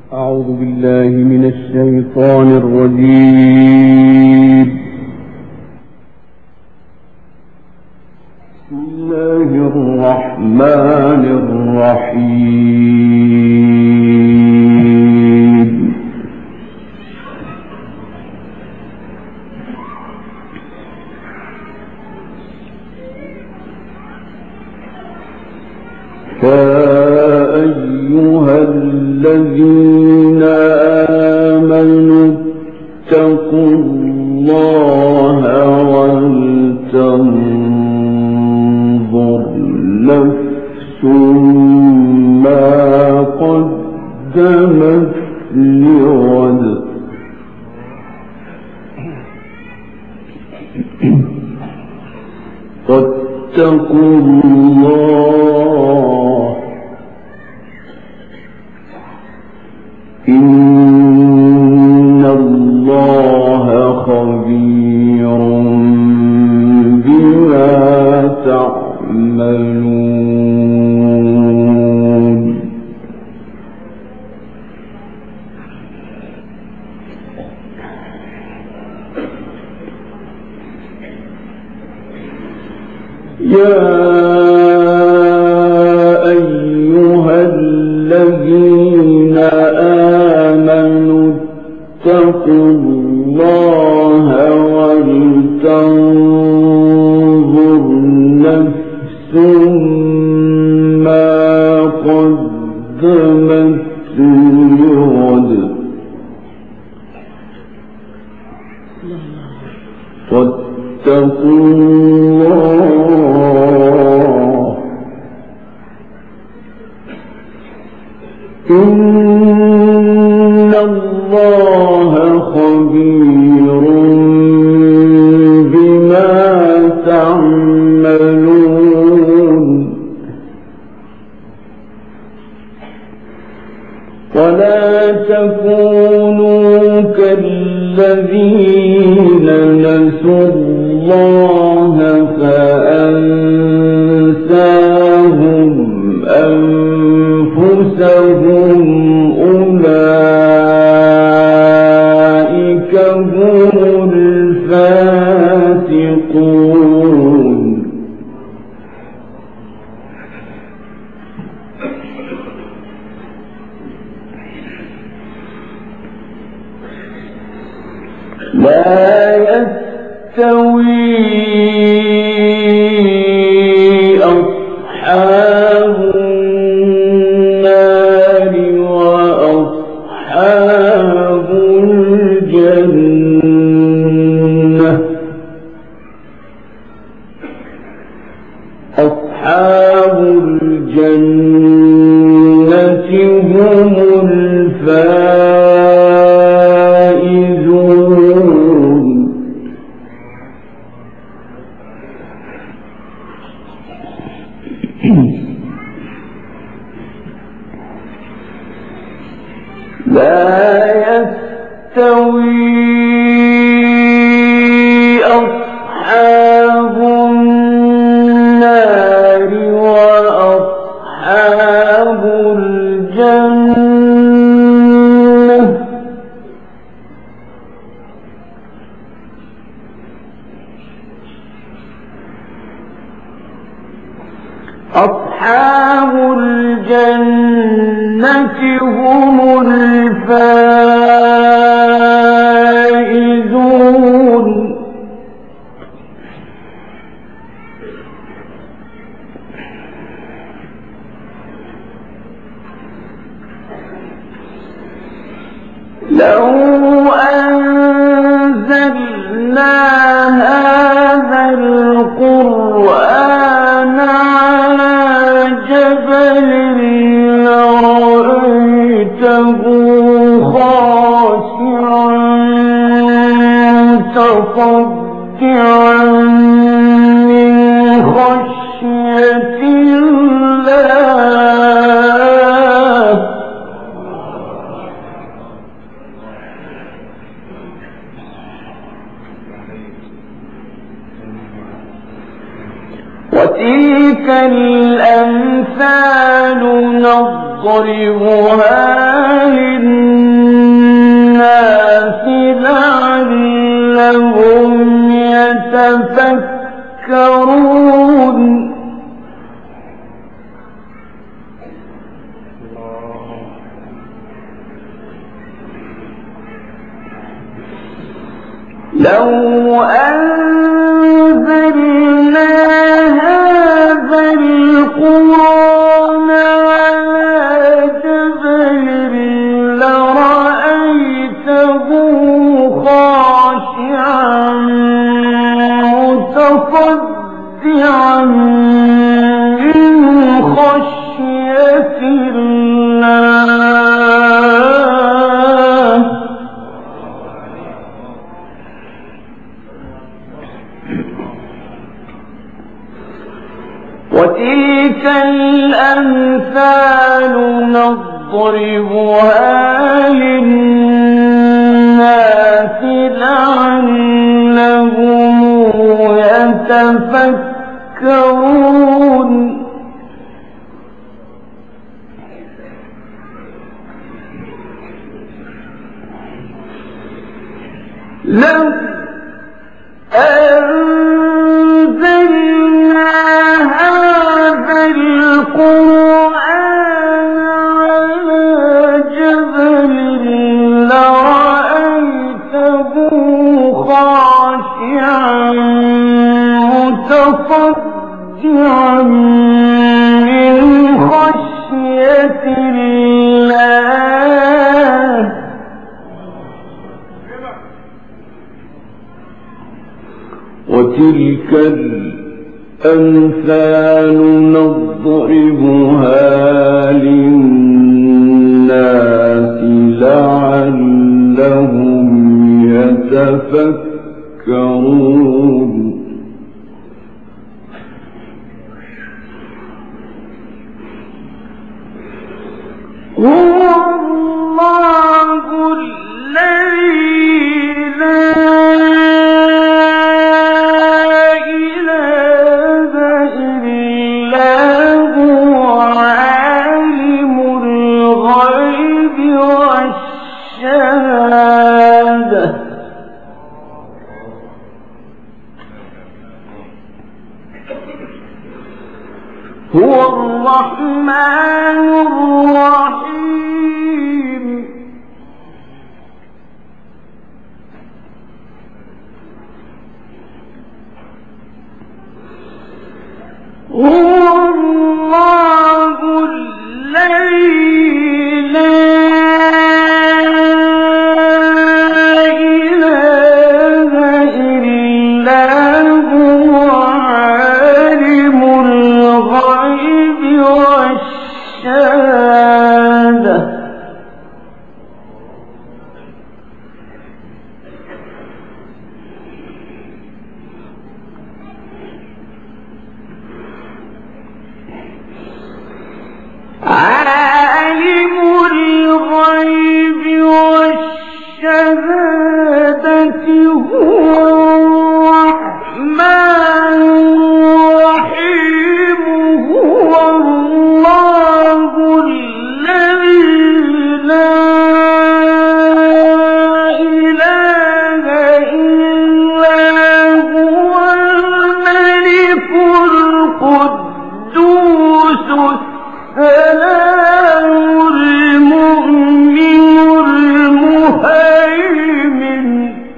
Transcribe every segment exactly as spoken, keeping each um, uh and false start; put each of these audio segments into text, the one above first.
أعوذ بالله من الشيطان الرجيم. بسم الله الرحمن الرحيم. أيها الذين آمنوا اتقوا الله ولتنظر نفس ما قدمت لغد واتقوا الله إن الله خبير بما تعملون. يا أيها الذين آمنوا اتقوا الله ولتنظر نفس ما قدمت لغد واتقوا الله إن الله خبير بما تعملون. ولا تكونوا كالذين نسوا الله فأنساهم أنفسهم أولئك هم الفاسقون. لا يستوي أصحاب النار وأصحاب الجنة. أصحاب الجنة هم الفائزون. لا يستوي أصحاب النار وأصحاب الجنة. أصحاب الجنة هم الفائزون. لو أنزلنا هذا القرآن على جبل لرأيته خاشعا متصدعا من خشية الله. وتلك الأمثال نضربها للناس لعلهم يتفكرون لو أنزلنا هذا القرآن على جبل لرأيته خاشعا متصدعا من خشية الله وتلك الأمثال نضربها للناس لعلهم يتفكرون لو أنزلنا هذا القرآن على جبل لرأيته خاشعا متصدعا من خشية الله وتلك الأمثال نضربها للناس لعلهم يتفكرون هو الله الذي لا إله إلا هو عالم الغيب والشهادة هو الرحمن الرحيم هو الله الذي لا إله إلا هو عالم الغيب والشهادة عالم الغيب والشهادة هو الرحمن الرحيم هو الله الذي لا إله إلا هو الملك القدوس السلام المؤمن المهيمن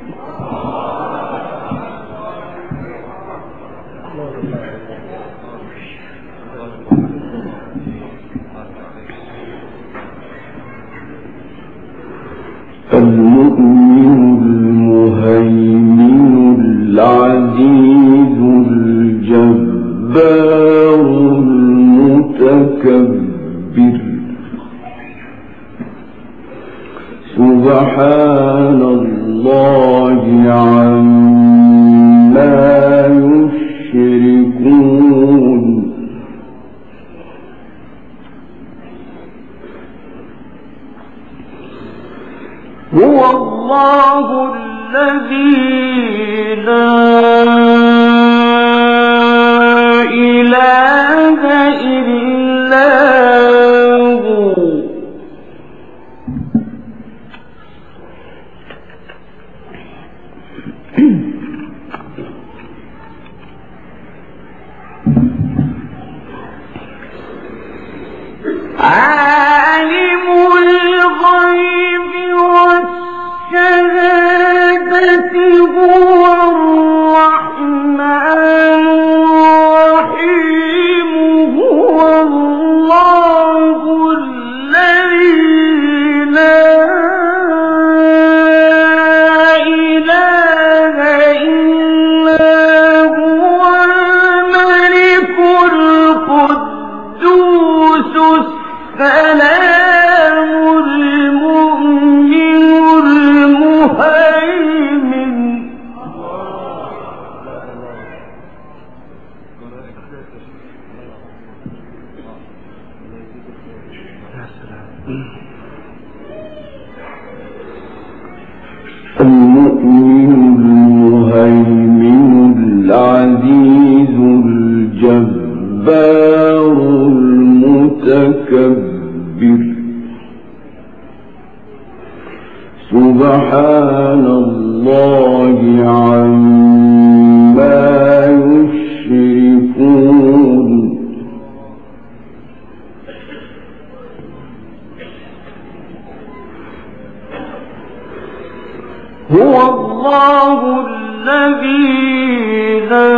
المؤمن المهيمن العزيز الجبار المتكبر سبحان الله عما يشركون هو الله الذي لا إله سبحان الله عما يشركون هو الله الذي لا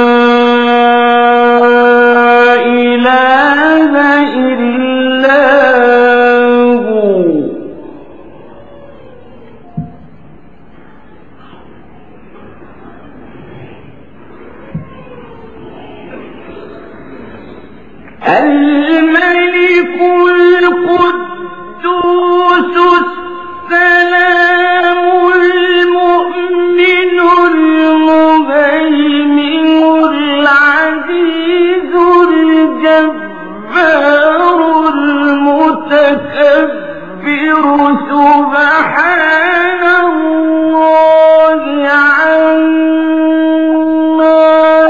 إله إلا هو الملك القدوس السلام المؤمن المهيمن العزيز الجبار المتكبر سبحان الله عما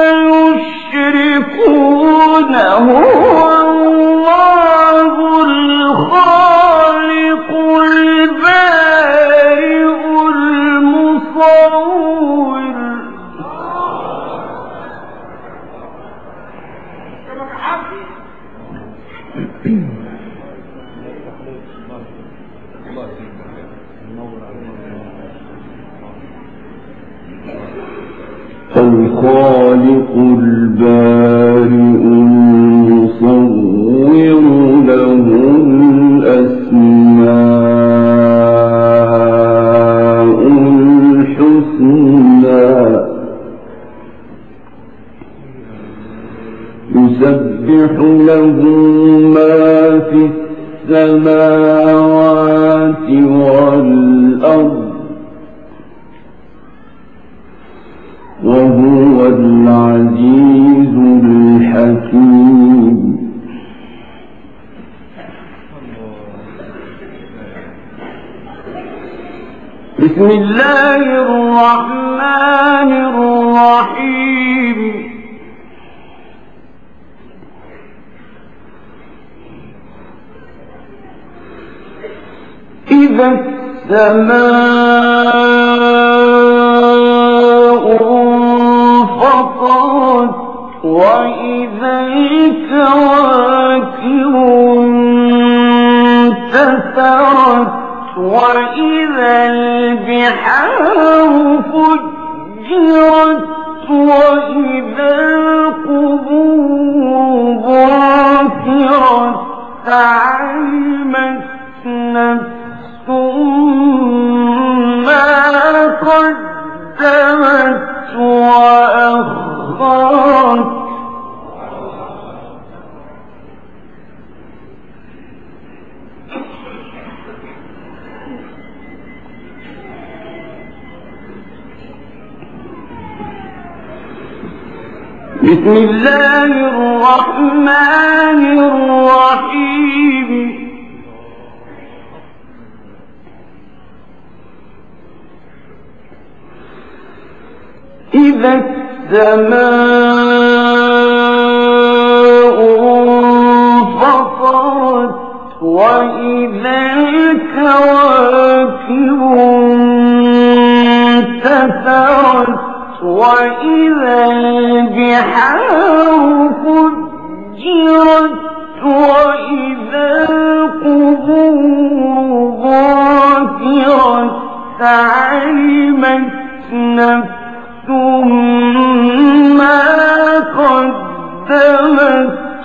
يشركون هو الله الخالق البارئ المصور الخالق البارئ المصور له الأسماء الحسنى يسبح له ما في السماوات والأرض وهو العزيز الحكيم بسم الله الرحمن الرحيم إذا السماء انفطرت وإذا الكواكب انتثرت وإذا البحار فجرت وإذا القبور بعثرت علمت نفس ما قدمت وأخرت بسم الله الرحمن الرحيم إذا السماء انفطرت وإذا الكواكب انتثرت وإذا البحار فجرت وإذا القبور بعثرت علمت نفس ما قدمت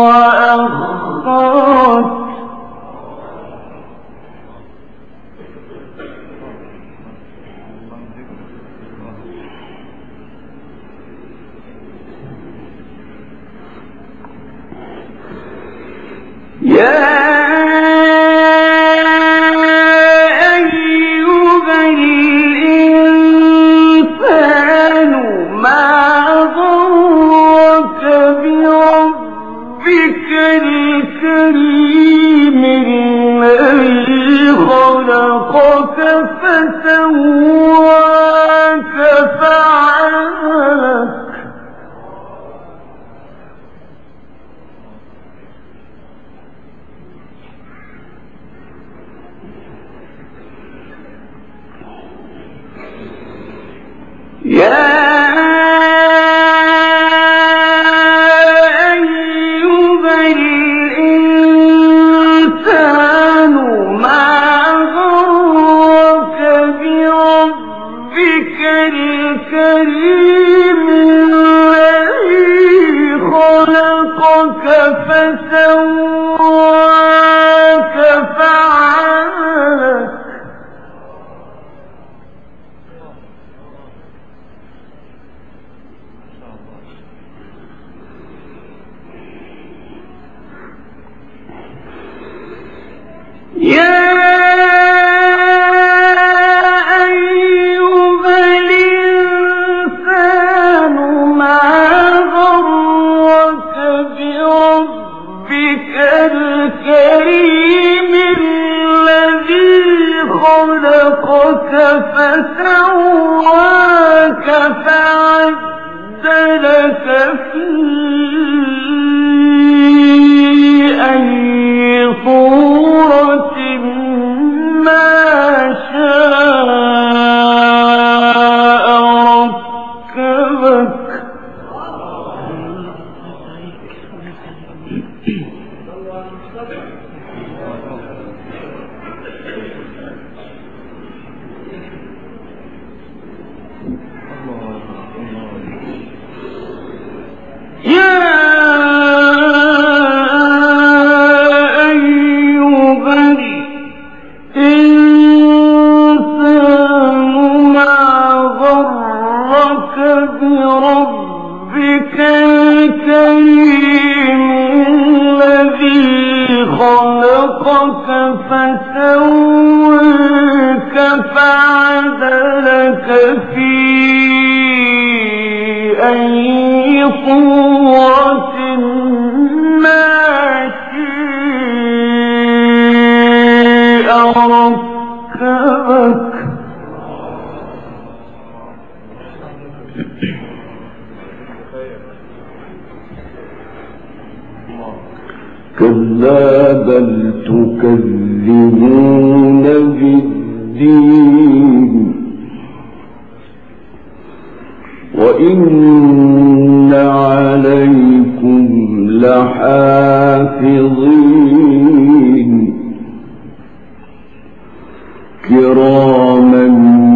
وأخرت يا أيها الإنسان ما غرك بربك الكريم الذي خلقك فسواك فعدلك كلا بل تكذبون بالدين وإن عليكم لحافظين كراما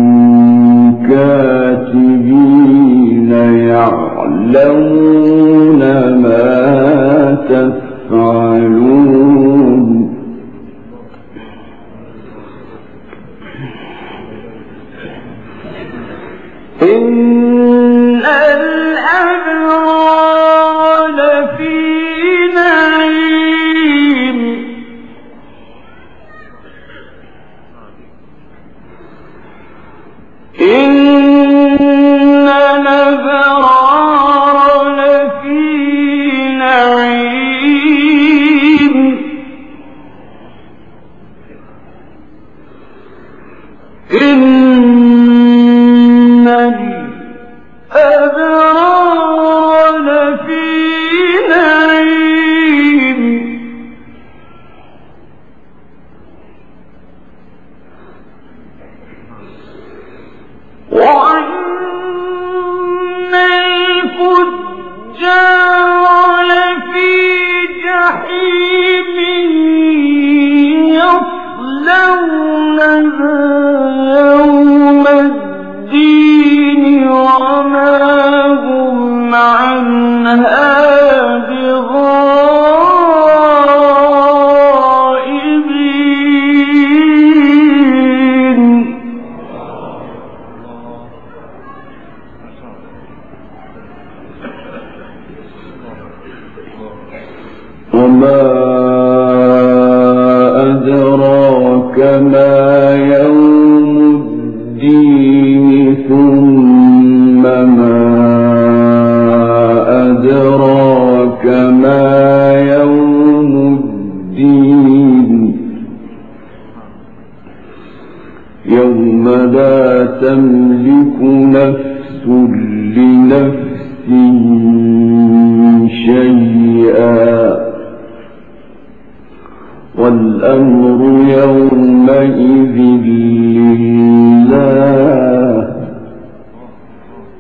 كاتبين يعلمون ما تفعلون إن الأبرار لفي نعيم إن الأبرار لفي نعيم إن الأبرار لفي نعيم وأن الفجار لفي جحيم يصلونها يوم الدين وما هم عنها بغائبين وما أدراك ما يوم الدين ثم ما أدراك ما يوم الدين يوم لا تملك نفس لنفس شيئا والأمر يومئذ لله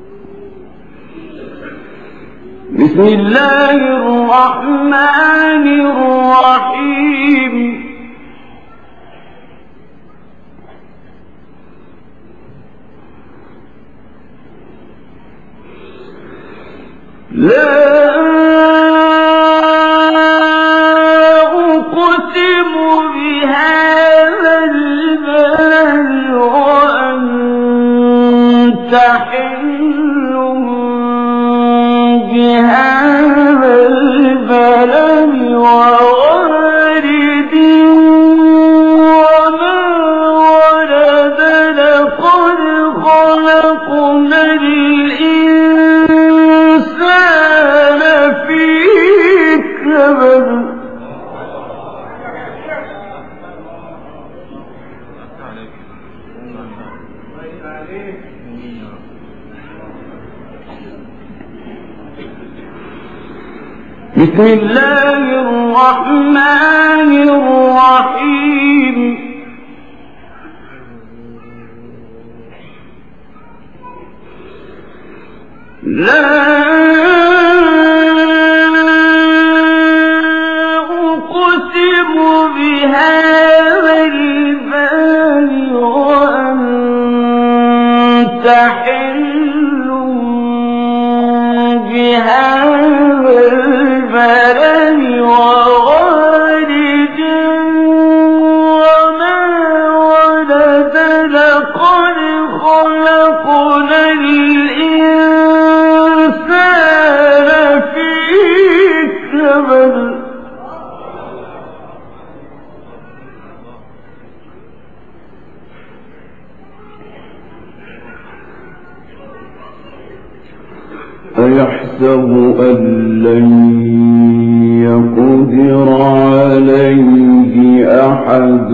بسم الله الرحمن الرحيم لا أقسم بهذا البلد وأنت حل بهذا البلد ووالد وما ولد لقد خلقنا الإنسان في كبد بسم الله الرحمن الرحيم لا أقسم بهذا البلد وأنت حل بهذا البلد ووالد وما ولد لقد خلقنا الإنسان في كبد أيحسب أن لن يقدر عليه أحد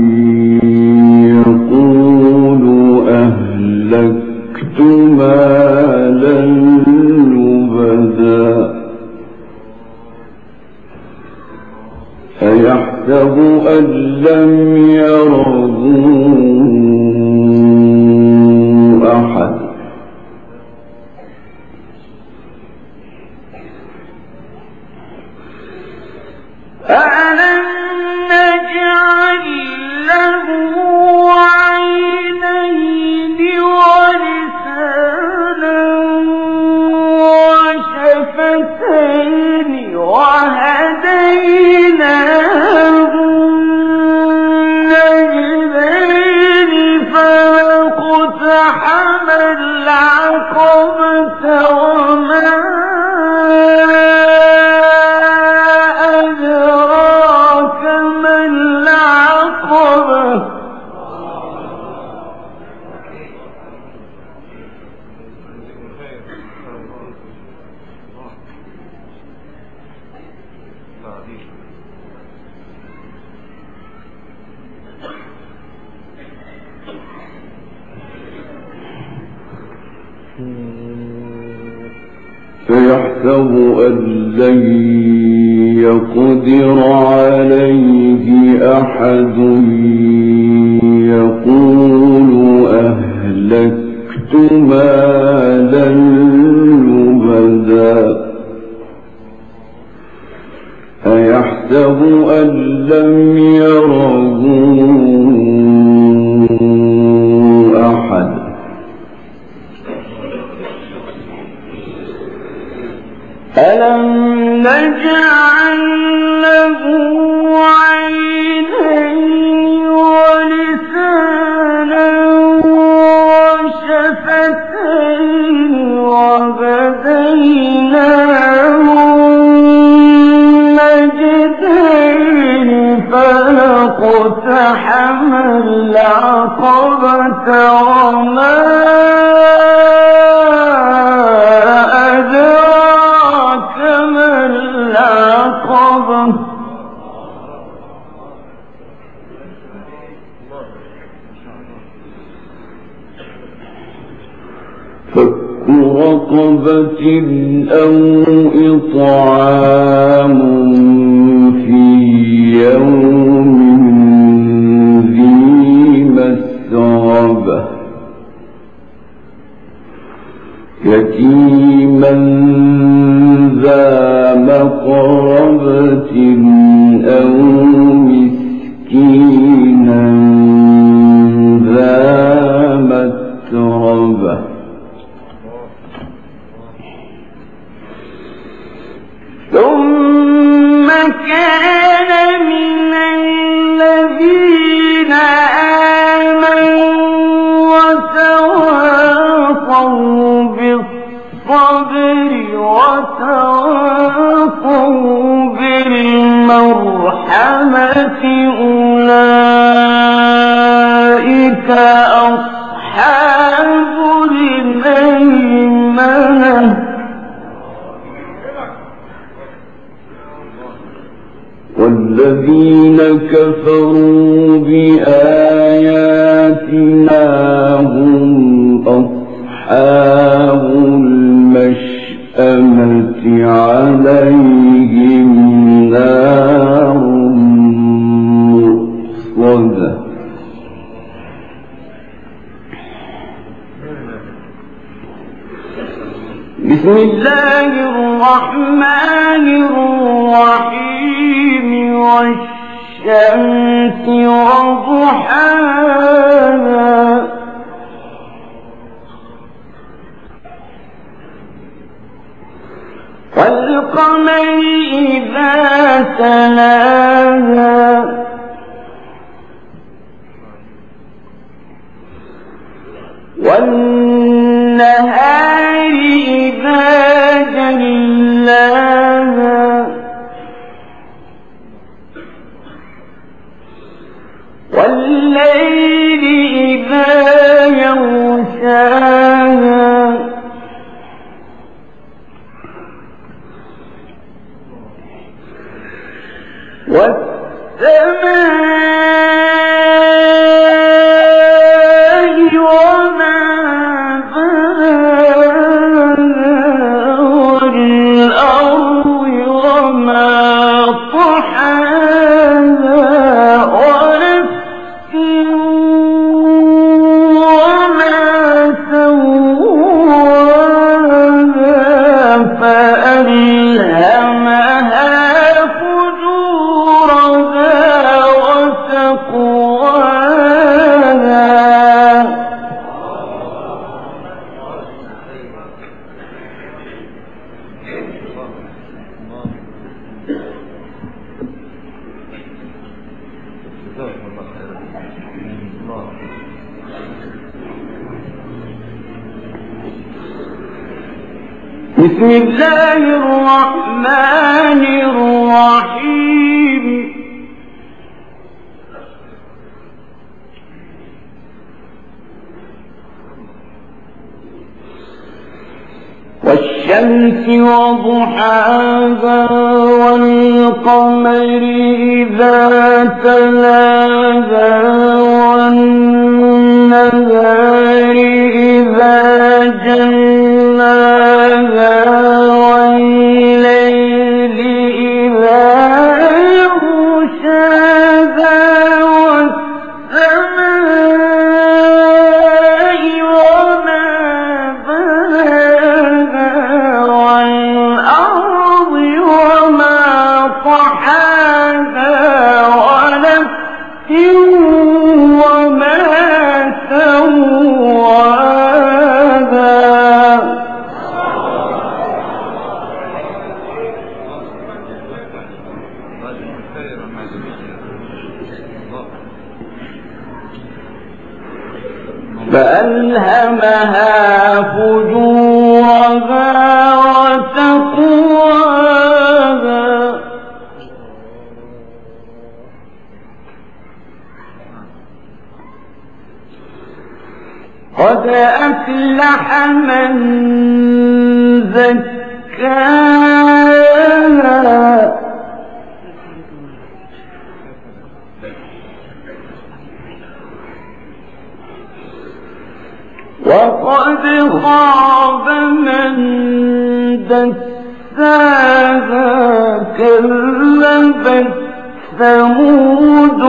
يقول أهلكت مالا لبدا أيحسب أن لم يره أحد أَلَمْ نَجْعَلْ لَهُ عَيْنَيْنِ وَلِسَانًا وَشَفَتَيْنِ وَهَدَيْنَاهُ النَّجْدَيْنِ فَلَاقْتَحَمَ الْعَقَبَةَ وَمَا فيحسب أن لن يقدر عليه أحد يقول أهلكت مالا لبدا أيحسب أن لم يره أحد ألم نجعل له عينين ولسانا وشفتين وهديناه النجدين فلاقتحم العقبة وما فك رقبة أو إطعام في يوم ذي مسغبة يتيما ذا أصحاب الميمنة والذين كفروا بآياتنا هم أصحاب المشأمة عليهم نار مؤصدة. بسم الله الرحمن الرحيم والشمس وضحاها والقمر إذا تلاها والنهار إذا جلاها والليل إذا يغشاها والسماء وما بناها والأرض وما طحاها ونفس وما سواها فألهمها بسم الله الرحمن الرحيم والشمس وضحاها والقمر إذا تلاها والنهار إذا جلاها والليل إذا يغشاها والسماء وما بناها والأرض وما طحاها ونفس وما سواها فألهمها فجورها وتقواها قد أفلح من زكاها وقد خاب من دساها كذبت ثمود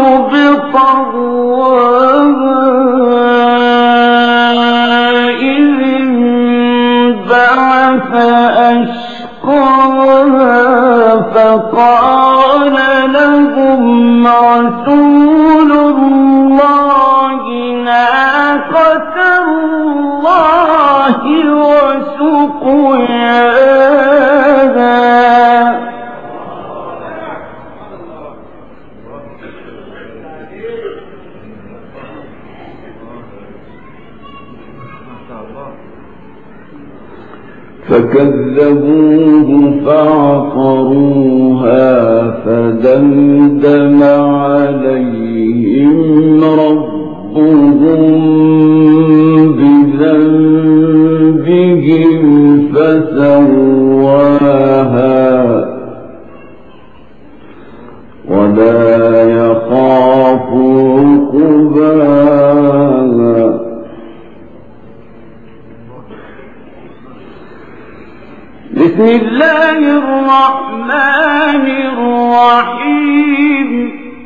بطغواها إذ انبعث أشقاها فقال لهم رسول الله ناقة الله وسقياها فكذبوه فعقروها فدمدم عليهم ربهم بسم الله الرحمن الرحيم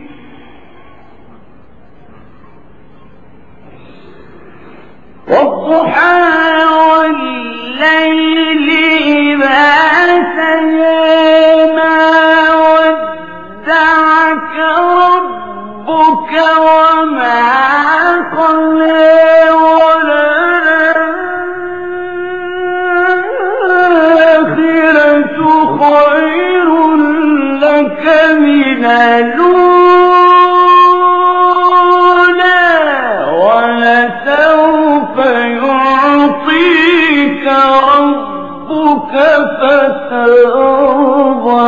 والضحى والليل إذا سجى ما ودعك ربك وما قلى وللآخرة خير لك من الأولى ولسوف يعطيك ربك فترضى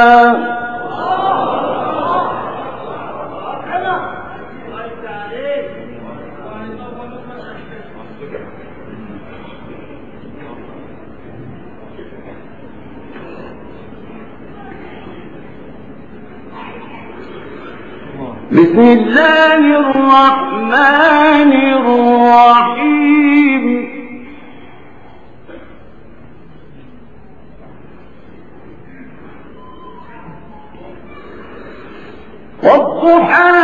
بسم الله الرحمن الرحيم والضحى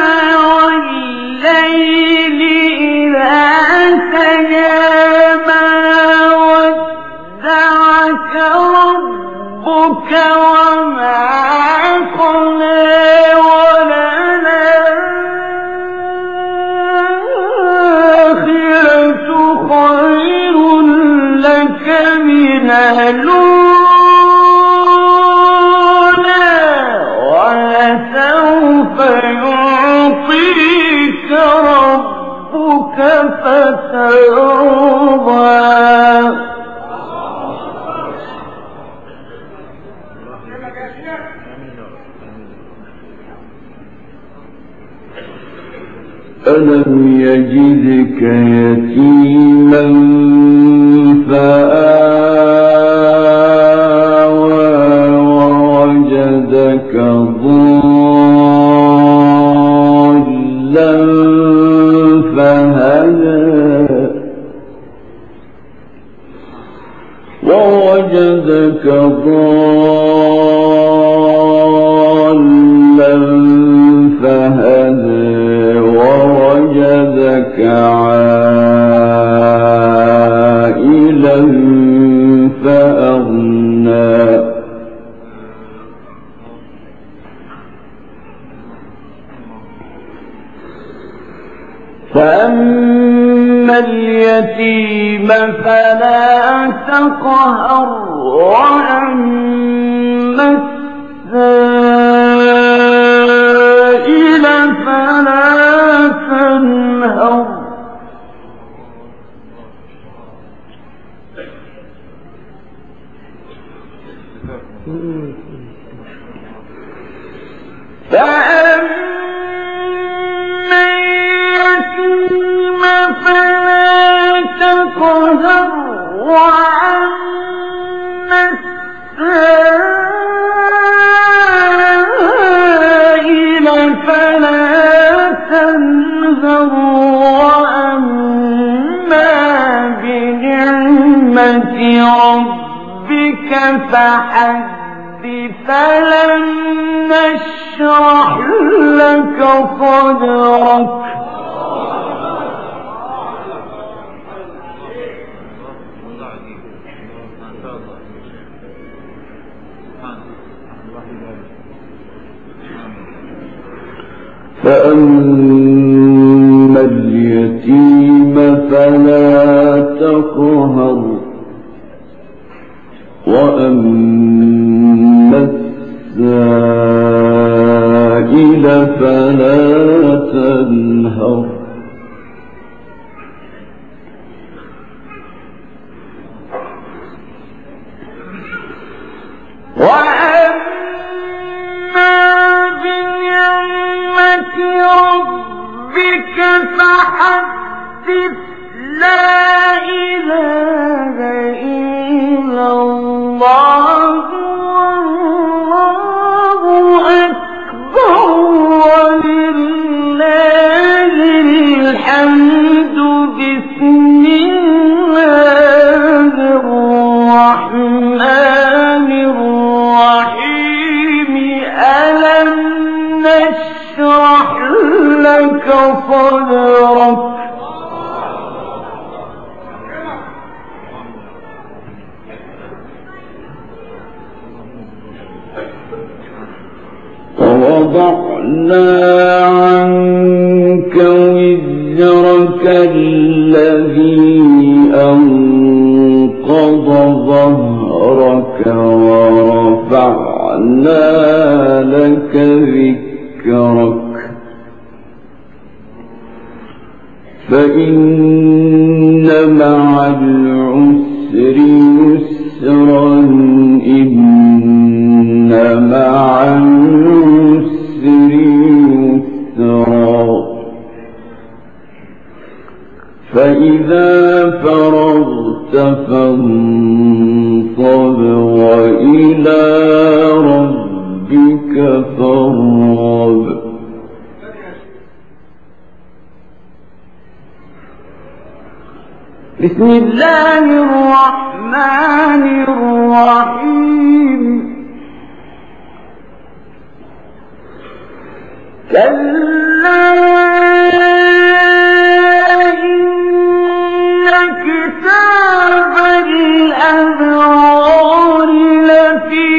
والليل إذا سجى ما ودعك ربك وما قلى الأولى ولسوف يعطيك ربك فترضى ألم يجدك يتيما فآوى ووجدك ضالا فهدى ووجدك ضالا فهدى ووجدك عائلا فأغنى فأما اليتيم فلا تقهر وأما السائل فلا تنهر فأما اليتيم فلا تقهر وأما السائل فلا تنهر وأما بنعمة ربك فحدث ألم نشرح لك صدرك فأما اليتيم فلا تقهر وأما السائل فلا تنهر وأما بنعمة ربك فحدث لا إله إلا الله والله أكبر ولله الحمد بسم الله الرحمن صدرك ووضعنا عنك وزرك الذي أنقض ظهرك ورفعنا لك ذكرك فإن مع العسر يسرا إن مع العسر يسرا فإذا فرغت فانصب وإلى ربك فارغب. بسم الله الرحمن الرحيم. كلا إن كتاب الأبرار لفي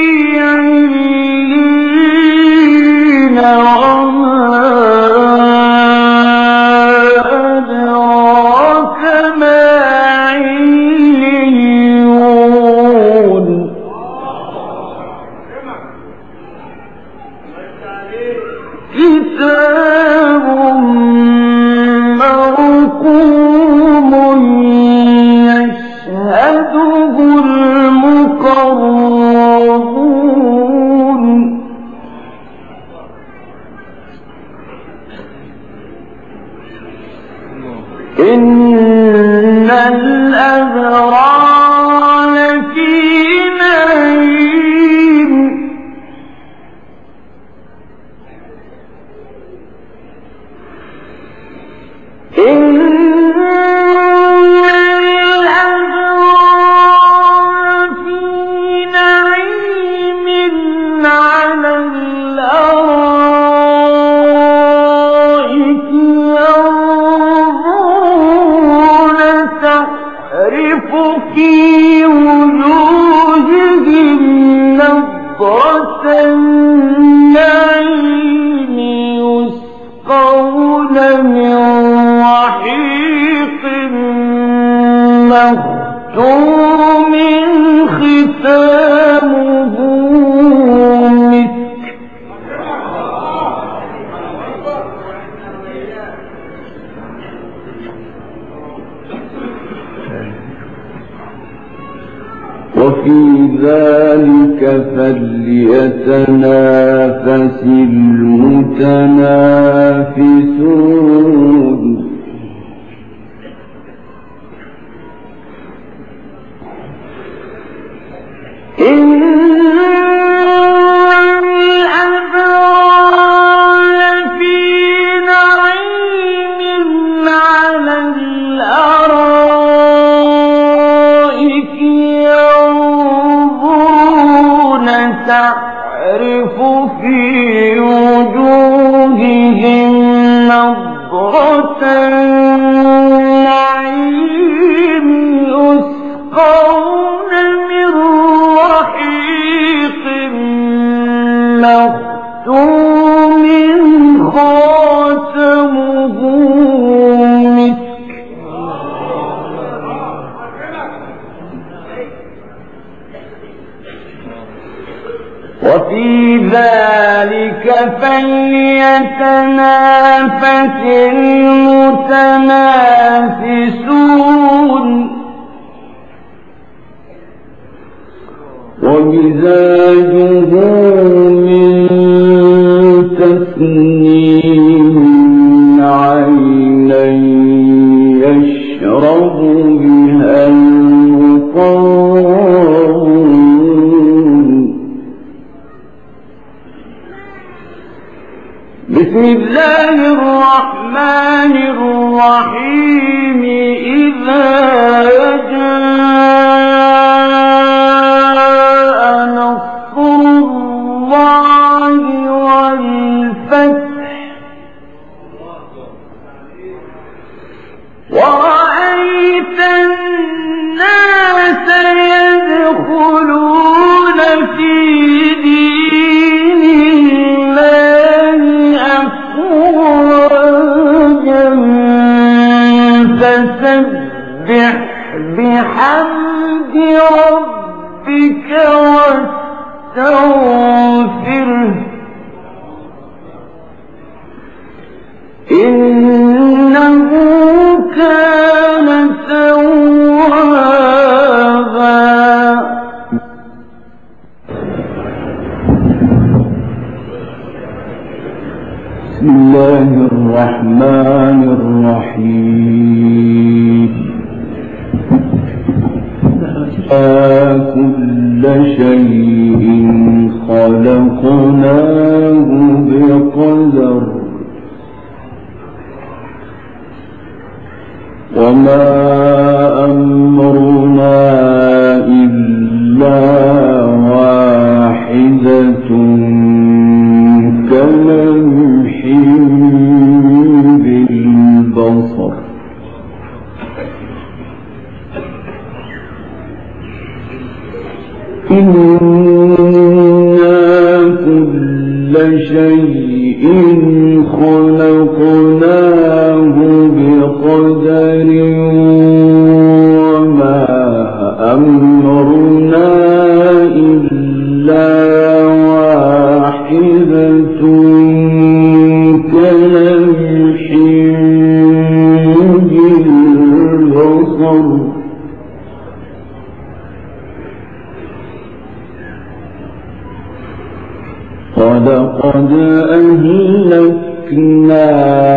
عليين وما أدراك ما عليون كتاب مرقوم يشهده المقربون إن الأبرار لفي نعيم إن الأبرار في نعيم على الأرائك ينظرون تعرف في وجوههم نضرة النعيم يسقون من رحيق مختوم ختامه مسك وفي ذلك فليتنافس المتنافسون إن الأبرار في نعيم على الأرائك ينظرون تعرف في وجوههم نضرة النعيم يسقون من رحيق مختوم خاتمه مسك وفي ذلك فليتنافس المتنافسون ومزاجه من تسنيم عينا يشرب بها المقربون بسم الله الرحمن الرحيم إذا جاء نصر الله والفتح ورأيت الناس يدخلون في دين الله أفواجا فسبح بحمد ربك واستغفره إنه كان توابا. بسم الله الرحمن الرحيم. كل شيء خلقناه بقدر وما أمرنا إلا واحدة كلمح بالبصر إنا كل شيء خلقناه بقدر وما أمرنا إلا واحدة كلمح بالبصر ولقد أهلكنا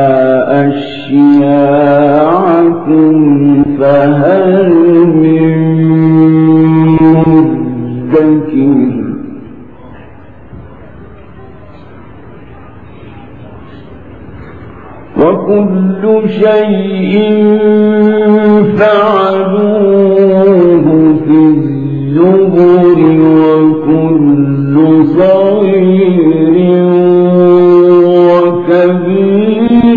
أشياعكم فهل من مدكر وكل شيء فعلوه في الزبر وكل صغير وكبير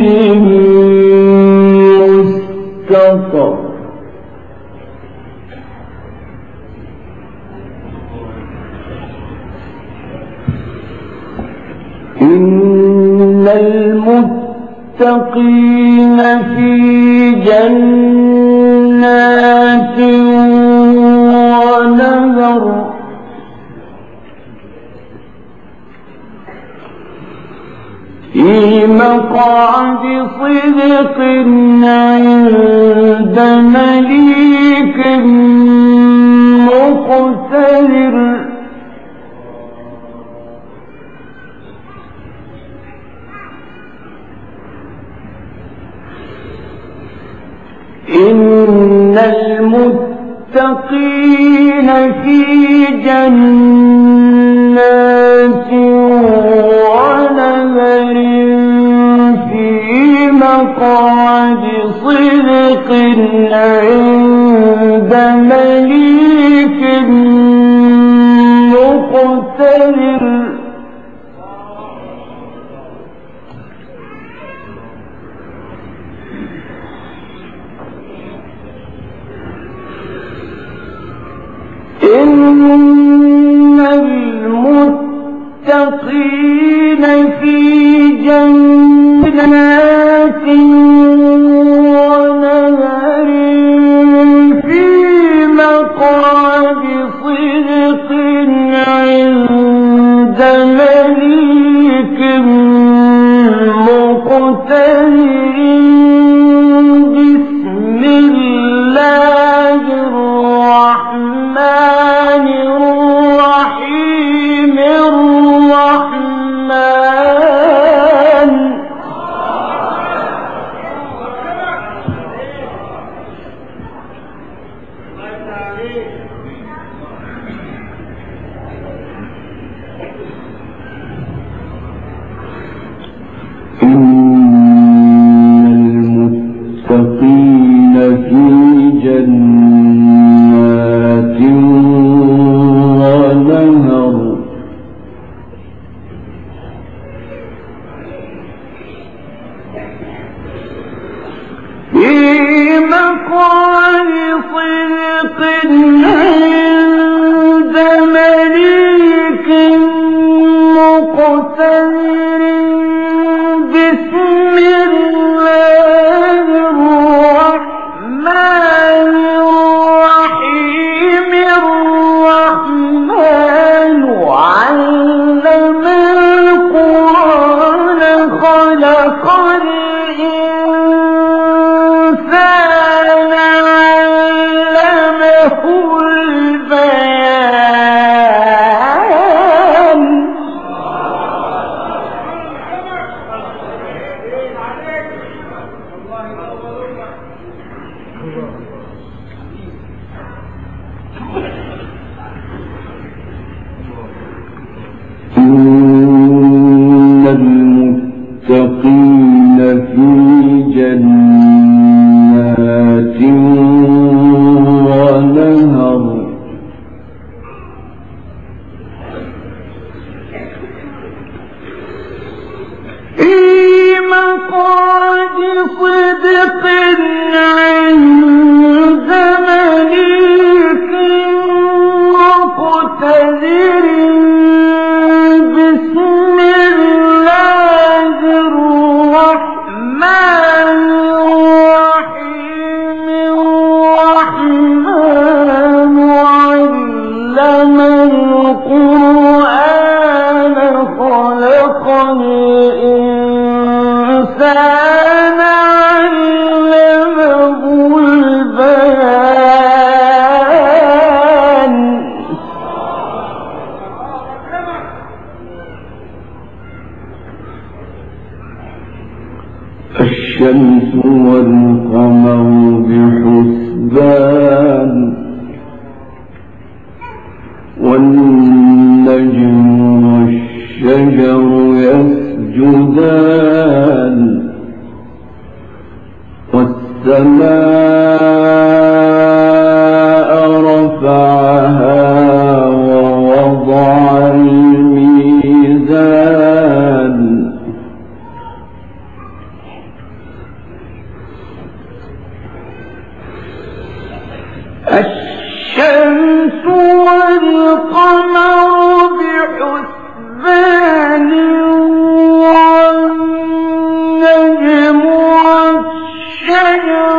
مستطر إن المتقين في جنات ونهر في مقعد صدق عند مليك مقتدر إن المتقين في جنات ونهر في مقعد صدق عند مليك مقتدر إن المتقين في جنات ونهر في مقعد صدق عند مليك مقتدر بسم الله الرحمن الرحيم الرحمن مقعد صدق عند مليك مقتدر بسم الله الرحمن الرحيم الرحمن علم القرآن خلق الإنسان علمه البيان إن المتقين في جنات ونهر في مقعد صدق عند مليك مقتدر بسم الله الرحمن الرحيم الرحمن علم القرآن خلق الإنسان علمه البيان الشمس والقمر بحسبان والنجم والشجر يسجدان والسماء رفعها ووضع الميزان الشمس والقمر بحسبان والنجم والشجر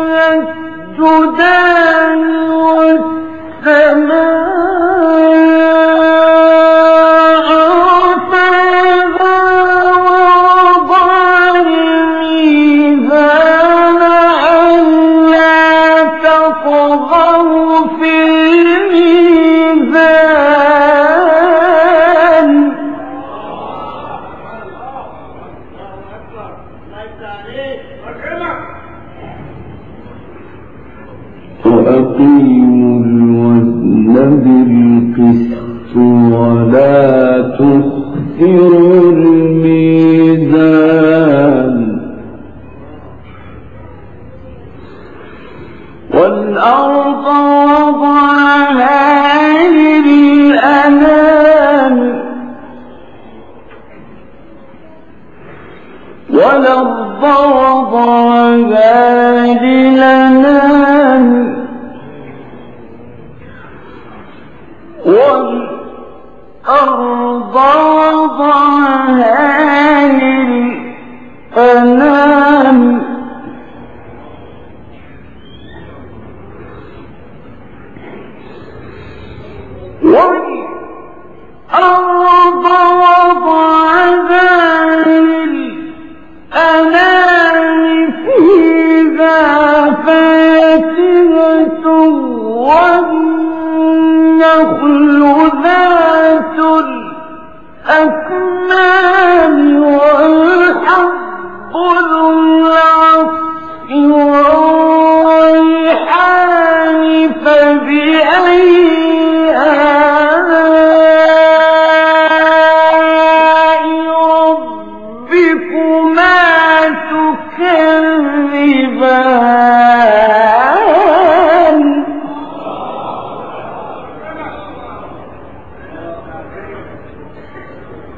يسجدان والسماء رفعها ووضع الميزان ألا تطغوا في الميزان وأقيموا الوزن بالقسط ولا تخسروا الميزان والأرض وضعها للأنام والأرض وضعها للأنام والأرض وضعها للأنام والأرض وضعها للأنام فيها فاكهة والنخل ذات الأكمام والحب ذو العصف والريحان فبأي آلاء ربكما تكذبان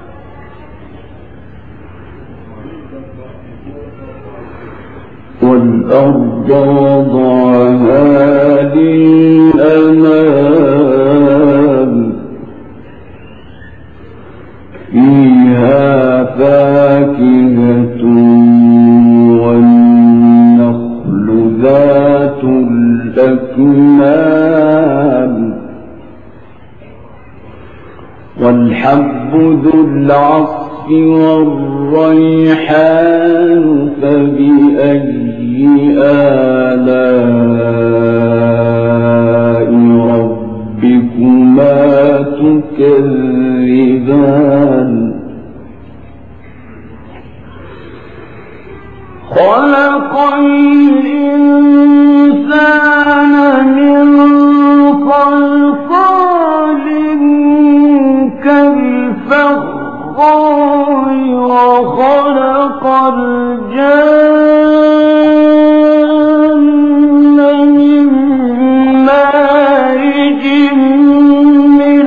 والذين والأرض وضعها للأنام فيها فاكهة والنخل ذات الأكمام والحب ذو العصف والريحان فبأي آلاء ربكما تكذبان خلق الإنسان من صلصال كالفخار وخلق الجن من مارج من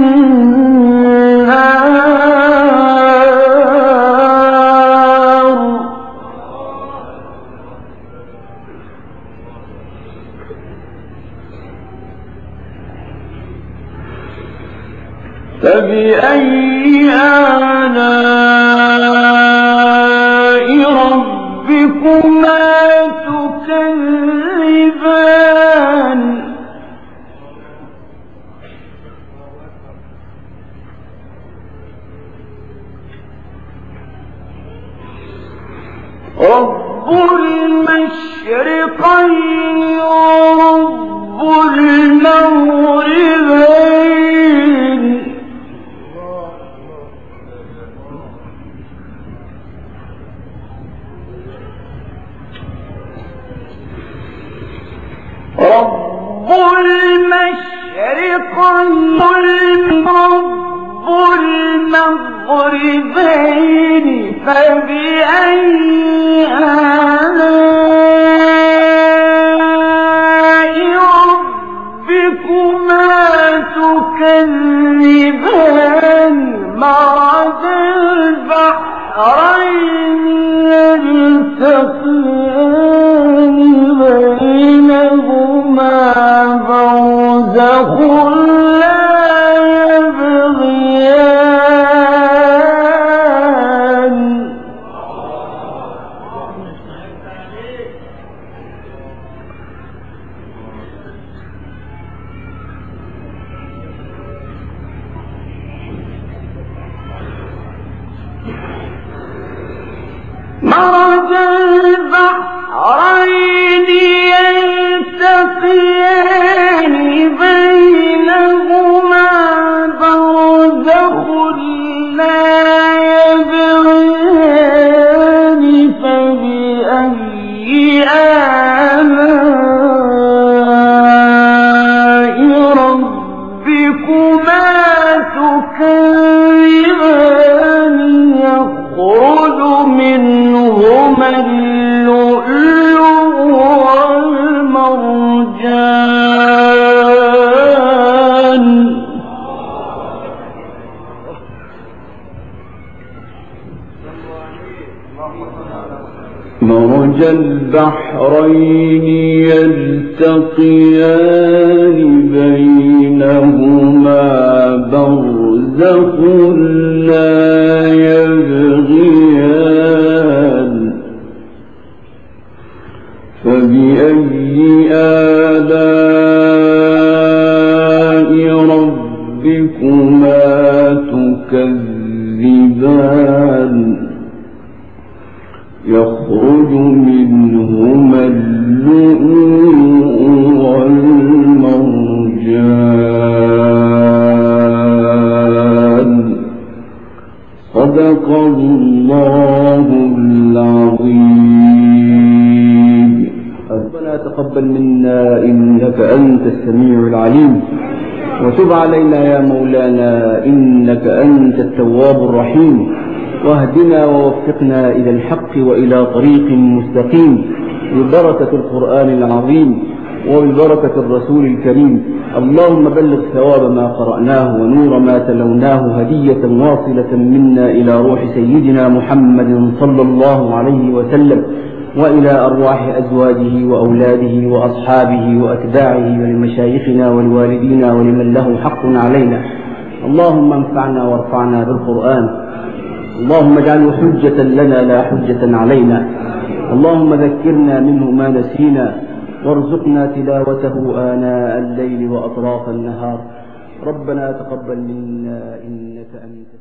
نار فبأي آلاء ربكما تكذبان رب المشرقين ورب المغربين رب المشرقين رب المغربين فبأي آلاء ربكما تكذبان مرج البحرين يلتقيان بينهما برزخ لا يبغيان مرج البحرين يلتقيان بينهما برزخ لا يبغيان فبأي آلاء ربكما تكذبان يخرج منهما اللؤلؤ والمرجان مرج البحرين يلتقيان بينهما برزخ لا يبغيان فبأي آلاء ربكما تكذبان يخرج منهما اللؤلؤ والمرجان صدق الله العظيم. ربنا تقبل منا إنك أنت السميع العليم وتب علينا يا مولانا إنك أنت التواب الرحيم واهدنا ووفقنا إلى الحق وإلى طريق مستقيم ببركة القرآن العظيم وببركة الرسول الكريم. اللهم بلغ ثواب ما قرأناه ونور ما تلوناه هدية واصلة منا إلى روح سيدنا محمد صلى الله عليه وسلم وإلى أرواح أزواجه وأولاده وأصحابه وأتباعه ولمشايخنا ولوالدينا ولمن له حق علينا. اللهم انفعنا وارفعنا بالقرآن، اللهم اجعله حجة لنا لا حجة علينا. اللهم ذكرنا منه ما نسينا وارزقنا تلاوته آناء الليل وأطراف النهار. ربنا تقبل منا إنك أنت